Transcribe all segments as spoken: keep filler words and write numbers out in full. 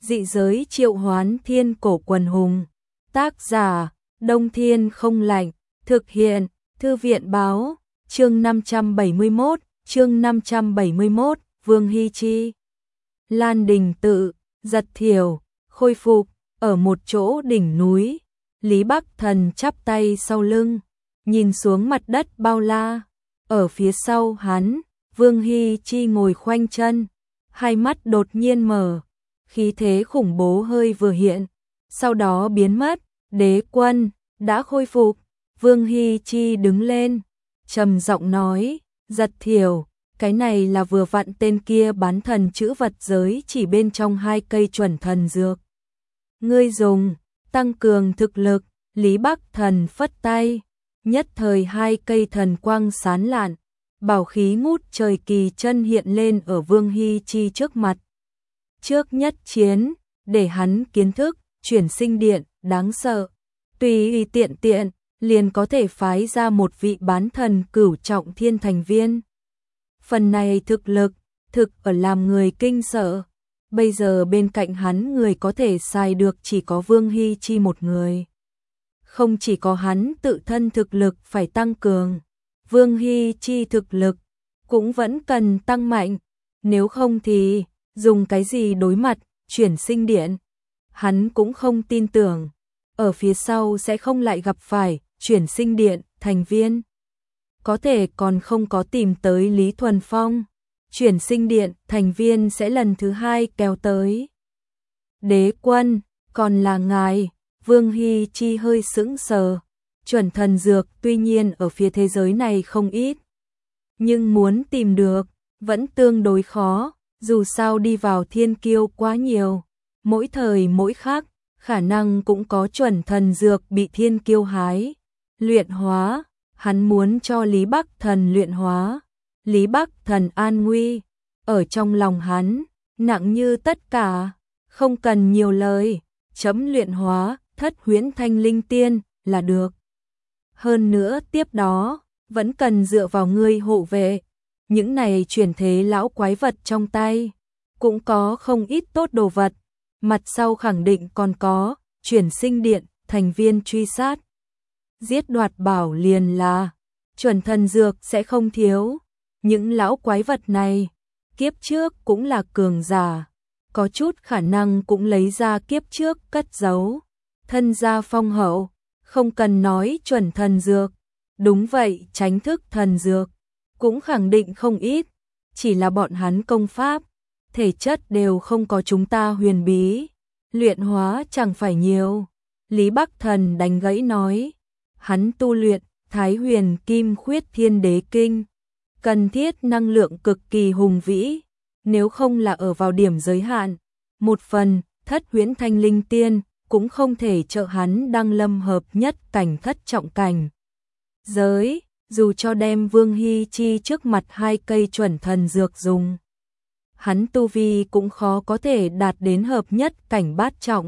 Dị giới triệu hoán thiên cổ quần hùng. Tác giả, Đông Thiên không lạnh. Thực hiện, Thư viện báo. Chương năm trăm bảy mươi mốt, chương năm trăm bảy mươi mốt, Vương Hy Chi. Lan Đình Tự, Giật Thiểu, khôi phục, ở một chỗ đỉnh núi. Lý Bắc Thần chắp tay sau lưng, nhìn xuống mặt đất bao la. Ở phía sau hắn, Vương Hy Chi ngồi khoanh chân, hai mắt đột nhiên mở, khí thế khủng bố hơi vừa hiện, sau đó biến mất. Đế quân đã khôi phục. Vương Hy Chi đứng lên, trầm giọng nói, Giật Thiểu, cái này là vừa vặn tên kia bán thần chữ vật giới chỉ bên trong hai cây chuẩn thần dược. Ngươi dùng, tăng cường thực lực. Lý Bắc Thần phất tay, nhất thời hai cây thần quang sán lạn, bảo khí ngút trời kỳ chân hiện lên ở Vương Hy Chi trước mặt. Trước nhất chiến, để hắn kiến thức, chuyển sinh điện, đáng sợ. Tùy tiện tiện, liền có thể phái ra một vị bán thần cửu trọng thiên thành viên. Phần này thực lực, thực ở làm người kinh sợ. Bây giờ bên cạnh hắn người có thể xài được chỉ có Vương Hy Chi một người. Không chỉ có hắn tự thân thực lực phải tăng cường, Vương Hy Chi thực lực cũng vẫn cần tăng mạnh, nếu không thì dùng cái gì đối mặt chuyển sinh điện. Hắn cũng không tin tưởng, ở phía sau sẽ không lại gặp phải chuyển sinh điện thành viên. Có thể còn không có tìm tới Lý Thuần Phong, chuyển sinh điện thành viên sẽ lần thứ hai kéo tới. Đế quân, còn là ngài. Vương Hy Chi hơi sững sờ. Chuẩn thần dược tuy nhiên ở phía thế giới này không ít, nhưng muốn tìm được vẫn tương đối khó, dù sao đi vào thiên kiêu quá nhiều, mỗi thời mỗi khác khả năng cũng có chuẩn thần dược bị thiên kiêu hái luyện hóa. Hắn muốn cho Lý Bắc Thần luyện hóa. Lý Bắc Thần an nguy ở trong lòng hắn nặng như tất cả, không cần nhiều lời, chấm luyện hóa Thất Huyễn Thanh Linh Tiên là được. Hơn nữa tiếp đó vẫn cần dựa vào ngươi hộ vệ. Những này chuyển thế lão quái vật trong tay cũng có không ít tốt đồ vật, mặt sau khẳng định còn có chuyển sinh điện thành viên truy sát. Giết đoạt bảo liền là chuẩn thần dược sẽ không thiếu. Những lão quái vật này kiếp trước cũng là cường giả, có chút khả năng cũng lấy ra kiếp trước cất giấu. Thân gia phong hậu, không cần nói chuẩn thần dược. Đúng vậy, tránh thức thần dược cũng khẳng định không ít, chỉ là bọn hắn công pháp, thể chất đều không có chúng ta huyền bí, luyện hóa chẳng phải nhiều. Lý Bắc Thần đánh gãy nói, hắn tu luyện Thái Huyền Kim Khuyết Thiên Đế Kinh, cần thiết năng lượng cực kỳ hùng vĩ, nếu không là ở vào điểm giới hạn, một phần Thất Huyễn Thanh Linh Tiên cũng không thể trợ hắn đăng lâm hợp nhất cảnh thất trọng cảnh giới, dù cho đem Vương Hy Chi trước mặt hai cây chuẩn thần dược dùng, hắn tu vi cũng khó có thể đạt đến hợp nhất cảnh bát trọng.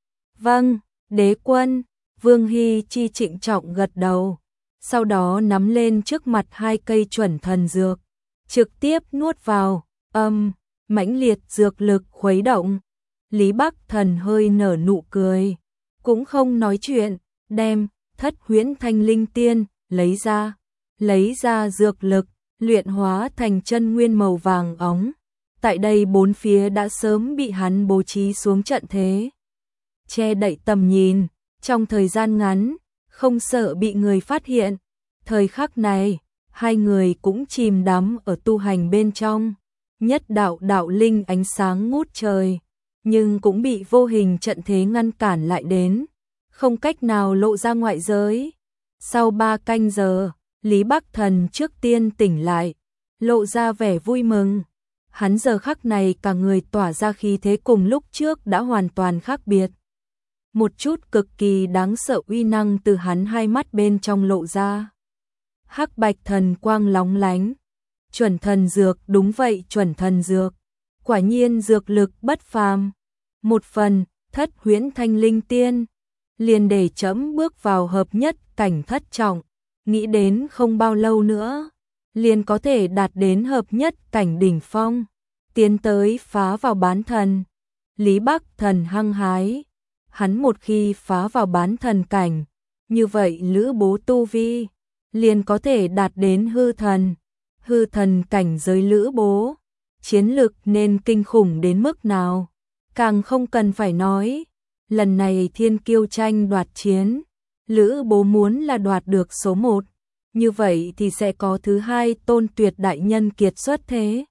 Vâng, đế quân. Vương Hy Chi trịnh trọng gật đầu, sau đó nắm lên trước mặt hai cây chuẩn thần dược, trực tiếp nuốt vào. Âm, mãnh liệt dược lực khuấy động. Lý Bắc Thần hơi nở nụ cười, cũng không nói chuyện, đem Thất Huyễn Thanh Linh Tiên lấy ra, lấy ra dược lực, luyện hóa thành chân nguyên màu vàng óng. Tại đây bốn phía đã sớm bị hắn bố trí xuống trận thế, che đậy tầm nhìn, trong thời gian ngắn, không sợ bị người phát hiện. Thời khắc này, hai người cũng chìm đắm ở tu hành bên trong, nhất đạo đạo linh ánh sáng ngút trời, nhưng cũng bị vô hình trận thế ngăn cản lại đến, không cách nào lộ ra ngoại giới. Sau ba canh giờ, Lý Bắc Thần trước tiên tỉnh lại, lộ ra vẻ vui mừng. Hắn giờ khắc này cả người tỏa ra khí thế cùng lúc trước đã hoàn toàn khác biệt. Một chút cực kỳ đáng sợ uy năng từ hắn hai mắt bên trong lộ ra. Hắc bạch thần quang lóng lánh. Chuẩn thần dược, đúng vậy, chuẩn thần dược. Quả nhiên dược lực bất phàm. Một phần, Thất Huyễn Thanh Linh Tiên, liền để trẫm bước vào hợp nhất cảnh thất trọng, nghĩ đến không bao lâu nữa, liền có thể đạt đến hợp nhất cảnh đỉnh phong, tiến tới phá vào bán thần. Lý Bắc Thần hăng hái, hắn một khi phá vào bán thần cảnh, như vậy Lữ Bố tu vi liền có thể đạt đến hư thần, hư thần cảnh giới Lữ Bố, chiến lực nên kinh khủng đến mức nào, càng không cần phải nói, lần này thiên kiêu tranh đoạt chiến, Lữ Bố muốn là đoạt được số một, như vậy thì sẽ có thứ hai tôn tuyệt đại nhân kiệt xuất thế.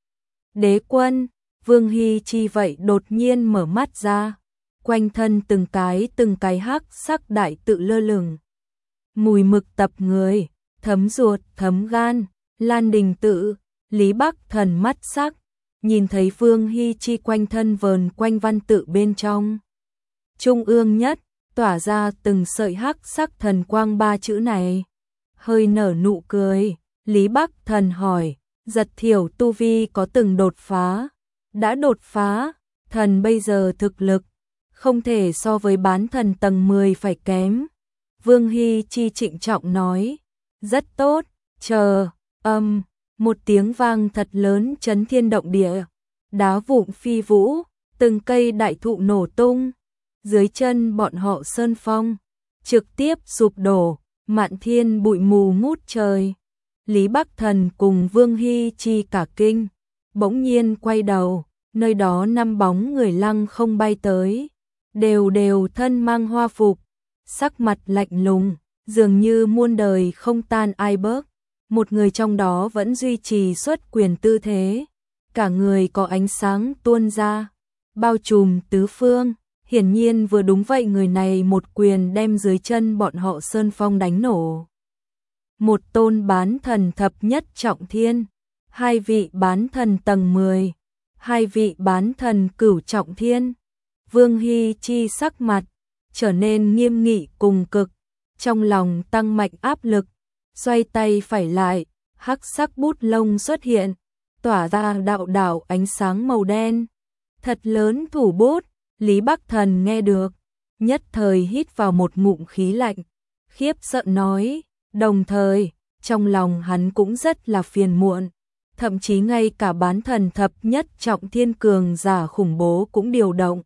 Đế quân, Vương Hy Chi vậy đột nhiên mở mắt ra, quanh thân từng cái từng cái hắc sắc đại tự lơ lửng. Mùi mực tập người, thấm ruột, thấm gan, Lan Đình tự, Lý Bắc Thần mắt sắc, nhìn thấy Vương Hy Chi quanh thân vờn quanh văn tự bên trong. Trung ương nhất, tỏa ra từng sợi hắc sắc thần quang ba chữ này. Hơi nở nụ cười, Lý Bắc Thần hỏi, Giật Thiểu tu vi có từng đột phá? Đã đột phá, thần bây giờ thực lực, không thể so với bán thần tầng mười phải kém. Vương Hy Chi trịnh trọng nói, rất tốt, chờ, âm, một tiếng vang thật lớn chấn thiên động địa, đá vụn phi vũ, từng cây đại thụ nổ tung, dưới chân bọn họ sơn phong, trực tiếp sụp đổ, mạn thiên bụi mù ngút trời. Lý Bắc Thần cùng Vương Hy Chi cả kinh, bỗng nhiên quay đầu, nơi đó năm bóng người lăng không bay tới, đều đều thân mang hoa phục, sắc mặt lạnh lùng, dường như muôn đời không tan ai bớt. Một người trong đó vẫn duy trì xuất quyền tư thế, cả người có ánh sáng tuôn ra, bao trùm tứ phương, hiển nhiên vừa đúng vậy, người này một quyền đem dưới chân bọn họ sơn phong đánh nổ. Một tôn bán thần thập nhất trọng thiên, hai vị bán thần tầng mười, hai vị bán thần cửu trọng thiên. Vương Hy Chi sắc mặt trở nên nghiêm nghị cùng cực, trong lòng tăng mạnh áp lực, xoay tay phải lại, hắc sắc bút lông xuất hiện, tỏa ra đạo đạo ánh sáng màu đen. Thật lớn thủ bút, Lý Bắc Thần nghe được, nhất thời hít vào một ngụm khí lạnh, khiếp sợ nói, đồng thời, trong lòng hắn cũng rất là phiền muộn, thậm chí ngay cả bán thần thập nhất trọng thiên cường giả khủng bố cũng điều động.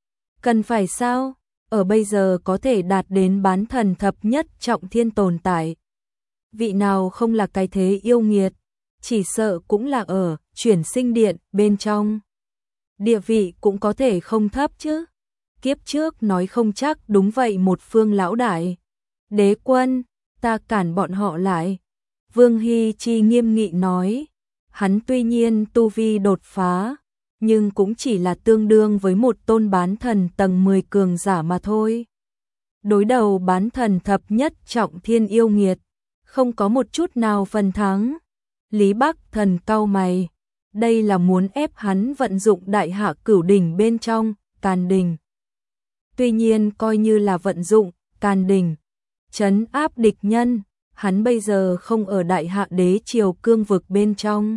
Cần phải sao? Ở bây giờ có thể đạt đến bán thần thập nhất trọng thiên tồn tại. Vị nào không là cái thế yêu nghiệt, chỉ sợ cũng là ở chuyển sinh điện bên trong. Địa vị cũng có thể không thấp chứ. Kiếp trước nói không chắc đúng vậy một phương lão đại. Đế quân, ta cản bọn họ lại. Vương Hy Chi nghiêm nghị nói, hắn tuy nhiên tu vi đột phá, nhưng cũng chỉ là tương đương với một tôn bán thần tầng mười cường giả mà thôi. Đối đầu bán thần thập nhất trọng thiên yêu nghiệt, không có một chút nào phần thắng. Lý Bắc Thần cau mày, đây là muốn ép hắn vận dụng đại hạ cửu đỉnh bên trong, Càn Đình. Tuy nhiên coi như là vận dụng, Càn Đình, trấn áp địch nhân, hắn bây giờ không ở đại hạ đế triều cương vực bên trong.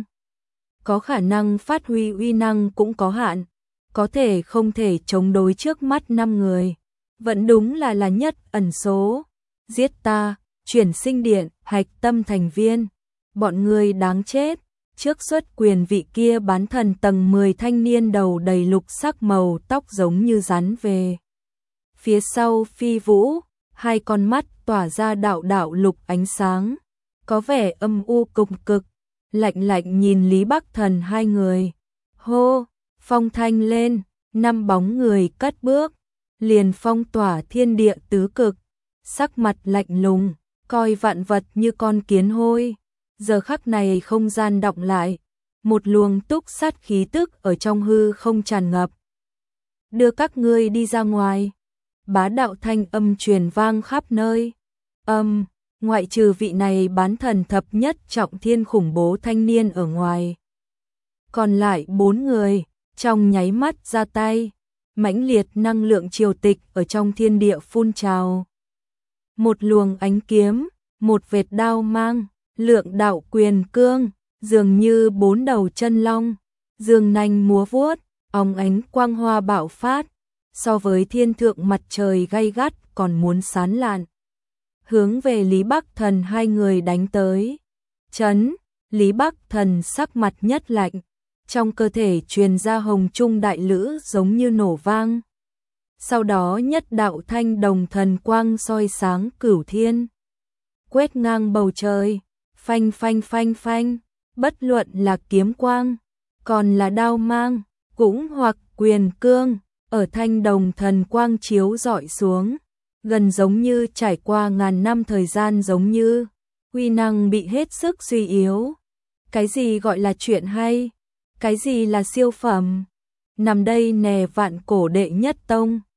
Có khả năng phát huy uy năng cũng có hạn, có thể không thể chống đối trước mắt năm người. Vẫn đúng là là nhất ẩn số. Giết ta, chuyển sinh điện, hạch tâm thành viên. Bọn người đáng chết. Trước xuất quyền vị kia bán thần tầng mười thanh niên đầu đầy lục sắc màu tóc giống như rắn về. Phía sau phi vũ, hai con mắt tỏa ra đạo đạo lục ánh sáng, có vẻ âm u cùng cực, lạnh lạnh nhìn Lý Bắc Thần hai người. Hô, phong thanh lên, năm bóng người cất bước, liền phong tỏa thiên địa tứ cực, sắc mặt lạnh lùng, coi vạn vật như con kiến hôi. Giờ khắc này không gian đọng lại, một luồng túc sát khí tức ở trong hư không tràn ngập. Đưa các ngươi đi ra ngoài. Bá đạo thanh âm truyền vang khắp nơi. Âm, ngoại trừ vị này bán thần thập nhất trọng thiên khủng bố thanh niên ở ngoài. Còn lại bốn người, trong nháy mắt ra tay, mãnh liệt năng lượng triều tịch ở trong thiên địa phun trào. Một luồng ánh kiếm, một vệt đao mang, lượng đạo quyền cương, dường như bốn đầu chân long, dương nanh múa vuốt, óng ánh quang hoa bạo phát, so với thiên thượng mặt trời gay gắt còn muốn sán lạn. Hướng về Lý Bắc Thần hai người đánh tới. Chấn, Lý Bắc Thần sắc mặt nhất lạnh, trong cơ thể truyền ra hồng trung đại lữ giống như nổ vang. Sau đó nhất đạo thanh đồng thần quang soi sáng cửu thiên, quét ngang bầu trời, phanh phanh phanh phanh, bất luận là kiếm quang, còn là đao mang, cũng hoặc quyền cương, ở thanh đồng thần quang chiếu rọi xuống, gần giống như trải qua ngàn năm thời gian giống như, uy năng bị hết sức suy yếu. Cái gì gọi là chuyện hay? Cái gì là siêu phẩm? Nằm đây nè vạn cổ đệ nhất tông,